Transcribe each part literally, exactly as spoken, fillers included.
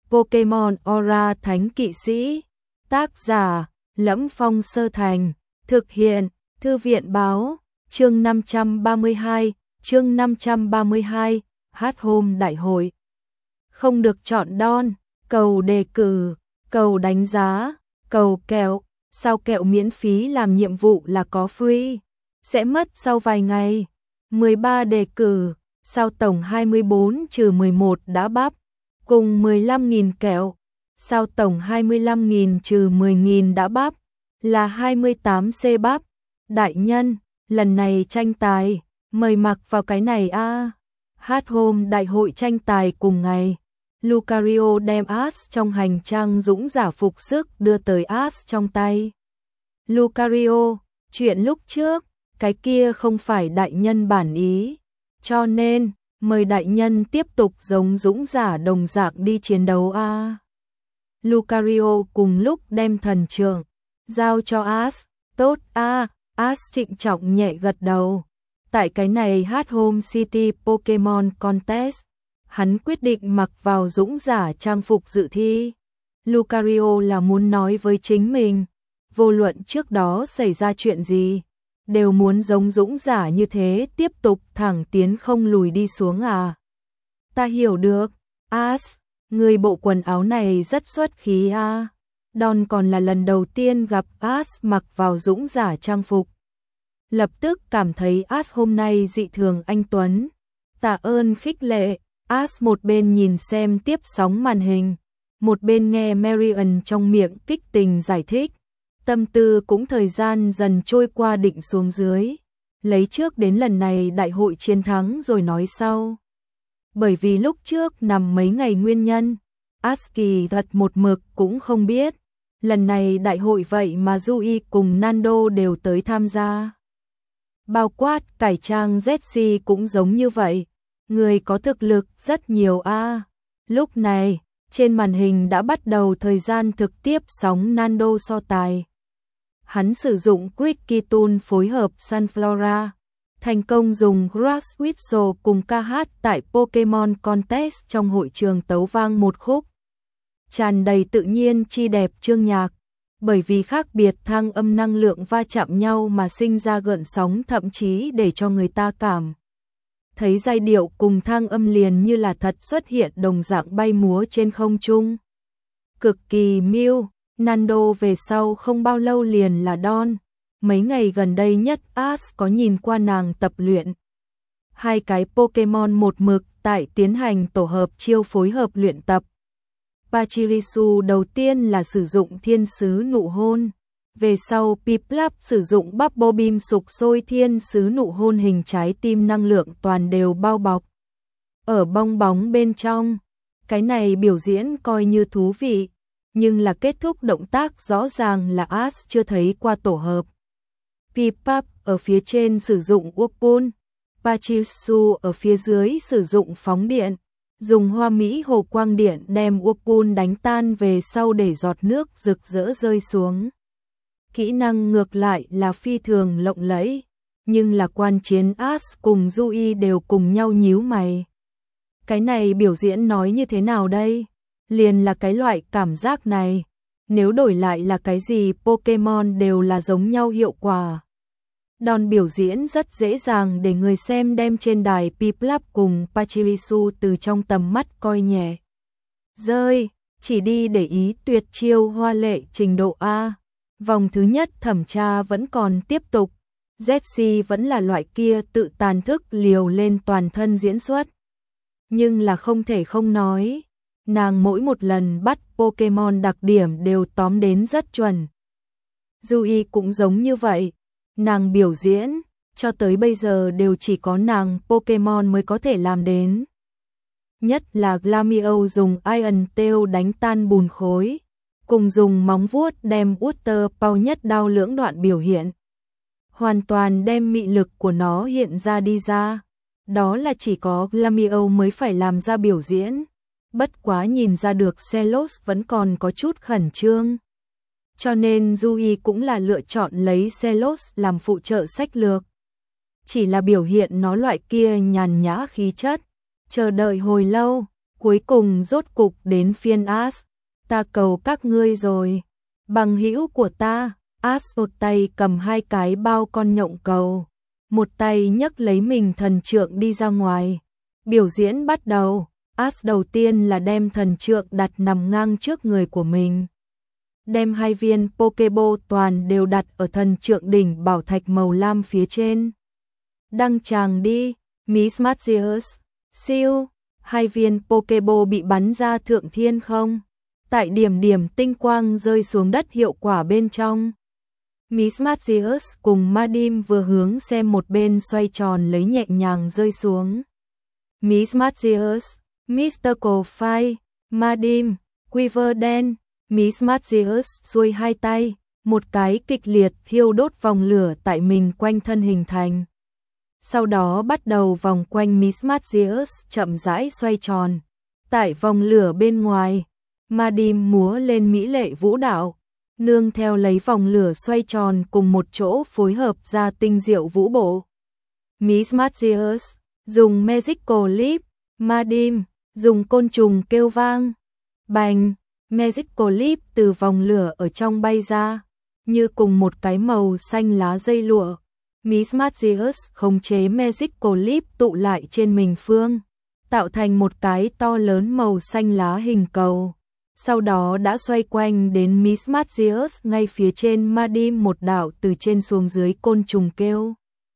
Pokemon Aura Thánh Kỵ Sĩ. Tác giả Lẫm Phong Sơ Thành. Thực hiện Thư viện Báo. Chương năm trăm ba mươi hai. Chương năm trăm ba mươi hai. Hát hôm đại hội. Không được chọn đon, cầu đề cử, cầu đánh giá, cầu kẹo. Sao kẹo miễn phí làm nhiệm vụ là có free, sẽ mất sau vài ngày. mười ba đề cử, sao tổng hai mươi bốn trừ mười một đã bắp, cùng mười lăm nghìn kẹo. Sao tổng hai mươi lăm nghìn trừ mười nghìn đã bắp, là hai mươi tám C bắp. Đại nhân, lần này tranh tài, mời mặc vào cái này a. Hát hôm đại hội tranh tài cùng ngày. Lucario đem Ash trong hành trang dũng giả phục sức đưa tới Ash trong tay. Lucario, chuyện lúc trước, cái kia không phải đại nhân bản ý, cho nên, mời đại nhân tiếp tục giống dũng giả đồng dạng đi chiến đấu a. À. Lucario cùng lúc đem thần trượng giao cho Ash. Tốt a. À. Ash trịnh trọng nhẹ gật đầu. Tại cái này Hát Home City Pokemon Contest, hắn quyết định mặc vào dũng giả trang phục dự thi. Lucario là muốn nói với chính mình, vô luận trước đó xảy ra chuyện gì, đều muốn giống dũng giả như thế tiếp tục thẳng tiến không lùi đi xuống à. Ta hiểu được, Ash, người bộ quần áo này rất xuất khí a. À. Don còn là lần đầu tiên gặp Ash mặc vào dũng giả trang phục. Lập tức cảm thấy Ash hôm nay dị thường anh tuấn. Tạ ơn khích lệ. Ash một bên nhìn xem tiếp sóng màn hình, một bên nghe Marion trong miệng kích tình giải thích. Tâm tư cũng thời gian dần trôi qua định xuống dưới. Lấy trước đến lần này đại hội chiến thắng rồi nói sau. Bởi vì lúc trước nằm mấy ngày nguyên nhân, Ash kỳ thật một mực cũng không biết. Lần này đại hội vậy mà Yui cùng Nando đều tới tham gia. Bao quát cải trang Jessie cũng giống như vậy. Người có thực lực rất nhiều a. À. Lúc này, trên màn hình đã bắt đầu thời gian thực tiếp sóng Nando so tài. Hắn sử dụng Cricky Tool phối hợp Sunflora, thành công dùng Grass Whistle cùng ca hát tại Pokemon Contest trong hội trường tấu vang một khúc. Tràn đầy tự nhiên chi đẹp chương nhạc, bởi vì khác biệt thang âm năng lượng va chạm nhau mà sinh ra gợn sóng thậm chí để cho người ta cảm thấy giai điệu cùng thang âm liền như là thật xuất hiện đồng dạng bay múa trên không trung. Cực kỳ miêu, Nando về sau không bao lâu liền là Don. Mấy ngày gần đây nhất Ash có nhìn qua nàng tập luyện. Hai cái Pokemon một mực tại tiến hành tổ hợp chiêu phối hợp luyện tập. Pachirisu đầu tiên là sử dụng thiên sứ nụ hôn. Về sau Piplup sử dụng Bubble Beam sục sôi thiên sứ nụ hôn hình trái tim năng lượng toàn đều bao bọc ở bong bóng bên trong. Cái này biểu diễn coi như thú vị, nhưng là kết thúc động tác rõ ràng là Ash chưa thấy qua tổ hợp. Piplup ở phía trên sử dụng Whirlpool, Pachirisu ở phía dưới sử dụng phóng điện, dùng hoa mỹ hồ quang điện đem Whirlpool đánh tan về sau để giọt nước rực rỡ rơi xuống. Kỹ năng ngược lại là phi thường lộng lẫy, nhưng là quan chiến Ash cùng Yui đều cùng nhau nhíu mày. Cái này biểu diễn nói như thế nào đây? Liền là cái loại cảm giác này, nếu đổi lại là cái gì Pokemon đều là giống nhau hiệu quả. Đòn biểu diễn rất dễ dàng để người xem đem trên đài Piplup cùng Pachirisu từ trong tầm mắt coi nhẹ. Rơi, chỉ đi để ý tuyệt chiêu hoa lệ trình độ A. Vòng thứ nhất thẩm tra vẫn còn tiếp tục. Jessie vẫn là loại kia tự tàn thức liều lên toàn thân diễn xuất. Nhưng là không thể không nói, nàng mỗi một lần bắt Pokemon đặc điểm đều tóm đến rất chuẩn. Yui cũng giống như vậy, nàng biểu diễn, cho tới bây giờ đều chỉ có nàng Pokemon mới có thể làm đến. Nhất là Glameow dùng Iron Tail đánh tan bùn khối, cùng dùng móng vuốt đem Water Paw nhất đao lưỡng đoạn biểu hiện. Hoàn toàn đem mị lực của nó hiện ra đi ra. Đó là chỉ có Glameow mới phải làm ra biểu diễn. Bất quá nhìn ra được Celos vẫn còn có chút khẩn trương. Cho nên Yui cũng là lựa chọn lấy Celos làm phụ trợ sách lược. Chỉ là biểu hiện nó loại kia nhàn nhã khí chất. Chờ đợi hồi lâu, Cuối cùng rốt cục đến phiên As, ta cầu các ngươi rồi. Bằng hữu của ta, As một tay cầm hai cái bao con nhộng cầu, một tay nhấc lấy mình thần trượng đi ra ngoài. Biểu diễn bắt đầu, As đầu tiên là đem thần trượng đặt nằm ngang trước người của mình. Đem hai viên Pokeball toàn đều đặt ở thần trượng đỉnh bảo thạch màu lam phía trên. Đăng tràng đi, Miss Magius, siêu, hai viên Pokeball bị bắn ra thượng thiên không. Tại điểm điểm tinh quang rơi xuống đất hiệu quả bên trong. Miss Magius cùng Madim vừa hướng xem một bên xoay tròn lấy nhẹ nhàng rơi xuống. Miss Magius, mít tơ Coldfire, Madim, Quiver đen, Miss Magius xuôi hai tay, một cái kịch liệt thiêu đốt vòng lửa tại mình quanh thân hình thành. Sau đó bắt đầu vòng quanh Miss Magius chậm rãi xoay tròn. Tại vòng lửa bên ngoài, Madim múa lên mỹ lệ vũ đạo, nương theo lấy vòng lửa xoay tròn cùng một chỗ phối hợp ra tinh diệu vũ bộ. Miss Magius dùng Magical Leap, Madim dùng côn trùng kêu vang. Bành, Magical Leap từ vòng lửa ở trong bay ra, như cùng một cái màu xanh lá dây lụa. Miss Magius khống chế Magical Leap tụ lại trên mình phương, tạo thành một cái to lớn màu xanh lá hình cầu. Sau đó đã xoay quanh đến Miss Magius ngay phía trên Madim một đạo từ trên xuống dưới côn trùng kêu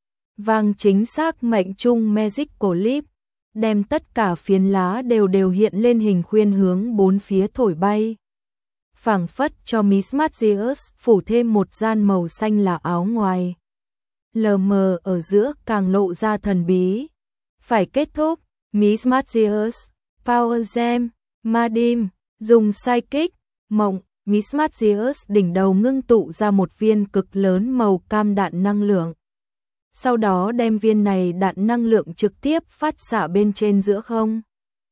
vang chính xác mệnh trung Magical Leap, đem tất cả phiến lá đều đều hiện lên hình khuyên hướng bốn phía thổi bay. Phảng phất cho Miss Magius phủ thêm một gian màu xanh là áo ngoài. Lờ mờ ở giữa càng lộ ra thần bí. Phải kết thúc, Miss Magius, Power Gem, Madim dùng Psychic, mộng, Miss Magius đỉnh đầu ngưng tụ ra một viên cực lớn màu cam đạn năng lượng. Sau đó đem viên này đạn năng lượng trực tiếp phát xạ bên trên giữa không.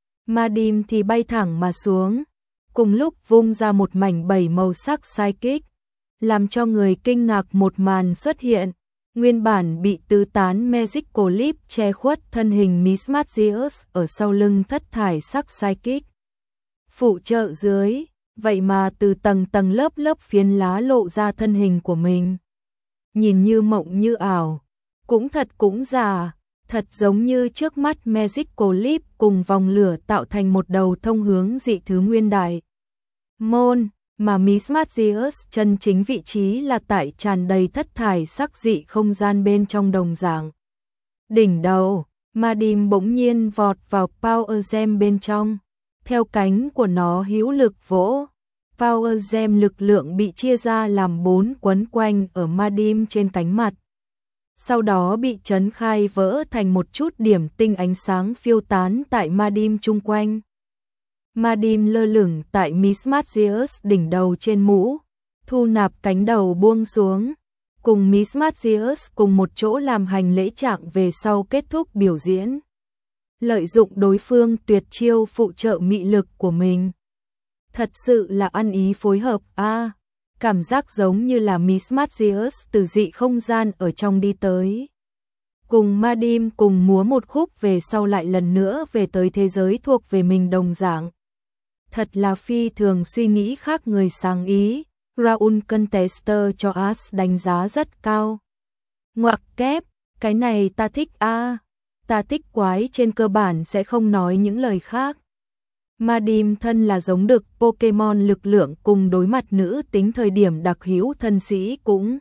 Madim thì bay thẳng mà xuống, cùng lúc vung ra một mảnh bảy màu sắc Psychic, làm cho người kinh ngạc một màn xuất hiện. Nguyên bản bị tứ tán Magical Leap che khuất thân hình Miss Magius ở sau lưng thất thải sắc Psychic. Phụ trợ dưới, vậy mà từ tầng tầng lớp lớp phiến lá lộ ra thân hình của mình. Nhìn như mộng như ảo, cũng thật cũng giả, thật giống như trước mắt Magical Leap cùng vòng lửa tạo thành một đầu thông hướng dị thứ nguyên đại môn, mà Miss Magius chân chính vị trí là tại tràn đầy thất thải sắc dị không gian bên trong đồng dạng. Đỉnh đầu, Madim bỗng nhiên vọt vào Power Gem bên trong. Theo cánh của nó hữu lực vỗ, Power Gem lực lượng bị chia ra làm bốn quấn quanh ở Madim trên cánh mặt. Sau đó bị chấn khai vỡ thành một chút điểm tinh ánh sáng phiêu tán tại Madim chung quanh. Madim lơ lửng tại Miss Magius đỉnh đầu trên mũ, thu nạp cánh đầu buông xuống, cùng Miss Magius cùng một chỗ làm hành lễ trạng về sau kết thúc biểu diễn. Lợi dụng đối phương tuyệt chiêu phụ trợ mị lực của mình. Thật sự là ăn ý phối hợp a, à, cảm giác giống như là Miss Magius từ dị không gian ở trong đi tới. Cùng Madim cùng múa một khúc về sau lại lần nữa về tới thế giới thuộc về mình đồng dạng. Thật là phi thường suy nghĩ khác người sáng ý. Raul Contester cho As đánh giá rất cao. Ngoặc kép, cái này ta thích a, à. Ta thích quái trên cơ bản sẽ không nói những lời khác. Madim thân là giống đực Pokemon lực lượng cùng đối mặt nữ tính thời điểm đặc hữu thân sĩ cũng.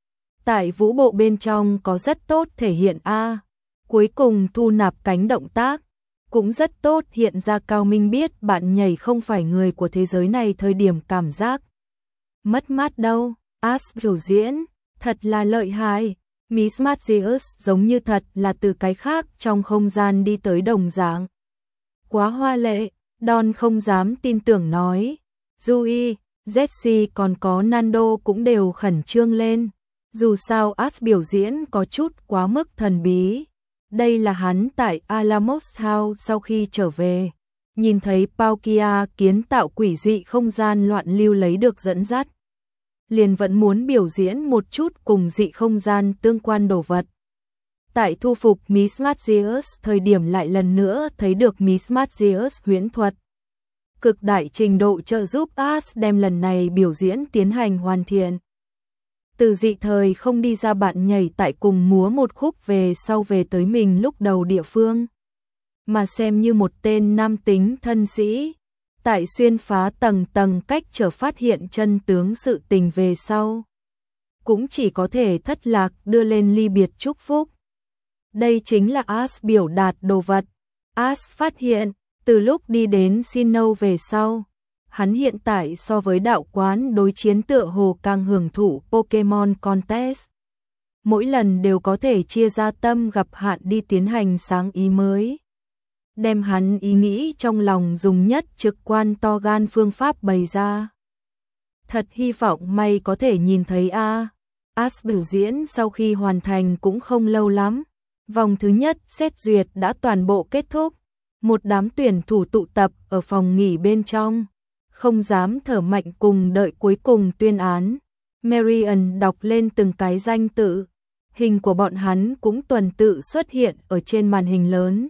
Tại vũ bộ bên trong có rất tốt thể hiện a, à. Cuối cùng thu nạp cánh động tác. Cũng rất tốt hiện ra cao minh biết bạn nhảy không phải người của thế giới này thời điểm cảm giác. Mất mát đâu, As biểu diễn, thật là lợi hại. Miss Magius giống như thật là từ cái khác trong không gian đi tới đồng dạng. Quá hoa lệ, Don không dám tin tưởng nói. Yui, Jessie còn có Nando cũng đều khẩn trương lên. Dù sao As biểu diễn có chút quá mức thần bí. Đây là hắn tại Alamos House sau khi trở về. Nhìn thấy Palkia kiến tạo quỷ dị không gian loạn lưu lấy được dẫn dắt. Liền vẫn muốn biểu diễn một chút cùng dị không gian tương quan đồ vật. Tại thu phục Miss Martius thời điểm lại lần nữa thấy được Miss Martius huyễn thuật. Cực đại trình độ trợ giúp Ash đem lần này biểu diễn tiến hành hoàn thiện. Từ dị thời không đi ra bạn nhảy tại cùng múa một khúc về sau về tới mình lúc đầu địa phương. Mà xem như một tên nam tính thân sĩ. Tại xuyên phá tầng tầng cách trở phát hiện chân tướng sự tình về sau. Cũng chỉ có thể thất lạc đưa lên ly biệt chúc phúc. Đây chính là Ash biểu đạt đồ vật. Ash phát hiện, từ lúc đi đến Sinnoh về sau, hắn hiện tại so với đạo quán đối chiến tựa hồ càng hưởng thụ Pokemon Contest. Mỗi lần đều có thể chia ra tâm gặp hạn đi tiến hành sáng ý mới. Đem hắn ý nghĩ trong lòng dùng nhất trực quan to gan phương pháp bày ra. Thật hy vọng may có thể nhìn thấy A. Ash biểu diễn sau khi hoàn thành cũng không lâu lắm. Vòng thứ nhất xét duyệt đã toàn bộ kết thúc. Một đám tuyển thủ tụ tập ở phòng nghỉ bên trong. Không dám thở mạnh cùng đợi cuối cùng tuyên án. Marian đọc lên từng cái danh tự. Hình của bọn hắn cũng tuần tự xuất hiện ở trên màn hình lớn.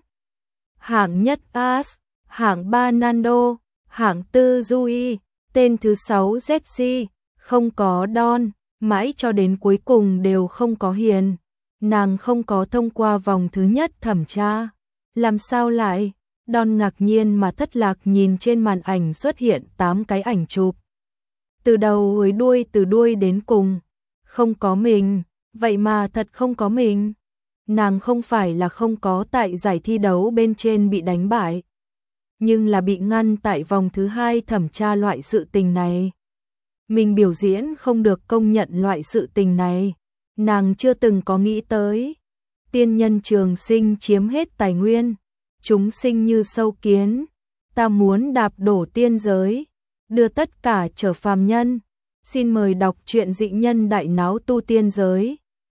Hạng nhất Ash, hạng ba Nando, hạng tư Yui, tên thứ sáu Jessie, không có Don, mãi cho đến cuối cùng đều không có Hiền. Nàng không có thông qua vòng thứ nhất thẩm tra. Làm sao lại? Don ngạc nhiên mà thất lạc nhìn trên màn ảnh xuất hiện tám cái ảnh chụp. Từ đầu với đuôi từ đuôi đến cùng. Không có mình, vậy mà thật không có mình. Nàng không phải là không có tại giải thi đấu bên trên bị đánh bại. Nhưng là bị ngăn tại vòng thứ hai thẩm tra loại sự tình này. Mình biểu diễn không được công nhận loại sự tình này. Nàng chưa từng có nghĩ tới. Tiên nhân trường sinh chiếm hết tài nguyên. Chúng sinh như sâu kiến. Ta muốn đạp đổ tiên giới. Đưa tất cả trở phàm nhân. Xin mời đọc truyện dị nhân đại náo tu tiên giới.